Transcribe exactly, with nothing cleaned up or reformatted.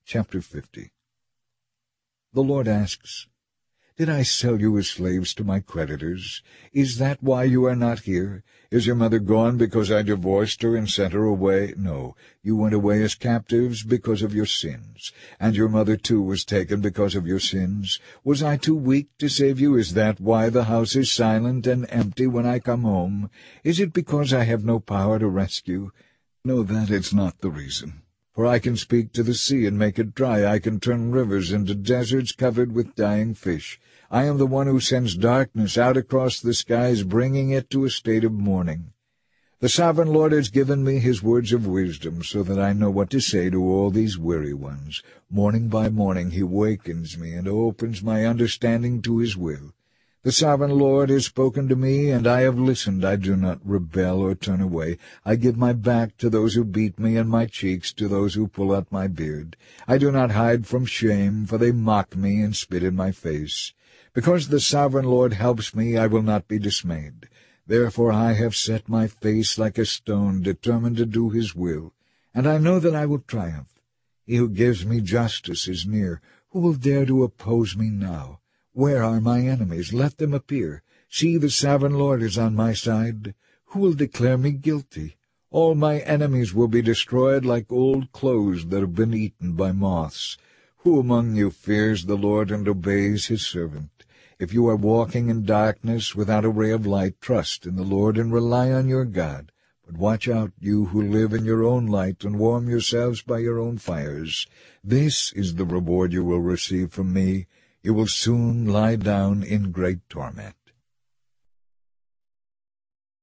Chapter fifty. The Lord asks, Did I sell you as slaves to my creditors? Is that why you are not here? Is your mother gone because I divorced her and sent her away? No, you went away as captives because of your sins. And your mother too was taken because of your sins. Was I too weak to save you? Is that why the house is silent and empty when I come home? Is it because I have no power to rescue? No, that is not the reason. For I can speak to the sea and make it dry. I can turn rivers into deserts covered with dying fish. I am the one who sends darkness out across the skies, bringing it to a state of mourning. The sovereign Lord has given me his words of wisdom, so that I know what to say to all these weary ones. Morning by morning he wakens me and opens my understanding to his will. The sovereign Lord has spoken to me, and I have listened. I do not rebel or turn away. I give my back to those who beat me, and my cheeks to those who pull out my beard. I do not hide from shame, for they mock me and spit in my face. Because the sovereign Lord helps me, I will not be dismayed. Therefore I have set my face like a stone, determined to do his will. And I know that I will triumph. He who gives me justice is near. Who will dare to oppose me now? Where are my enemies? Let them appear. See, the sovereign Lord is on my side. Who will declare me guilty? All my enemies will be destroyed like old clothes that have been eaten by moths. Who among you fears the Lord and obeys his servant? If you are walking in darkness without a ray of light, trust in the Lord and rely on your God. But watch out, you who live in your own light and warm yourselves by your own fires. This is the reward you will receive from me. You will soon lie down in great torment.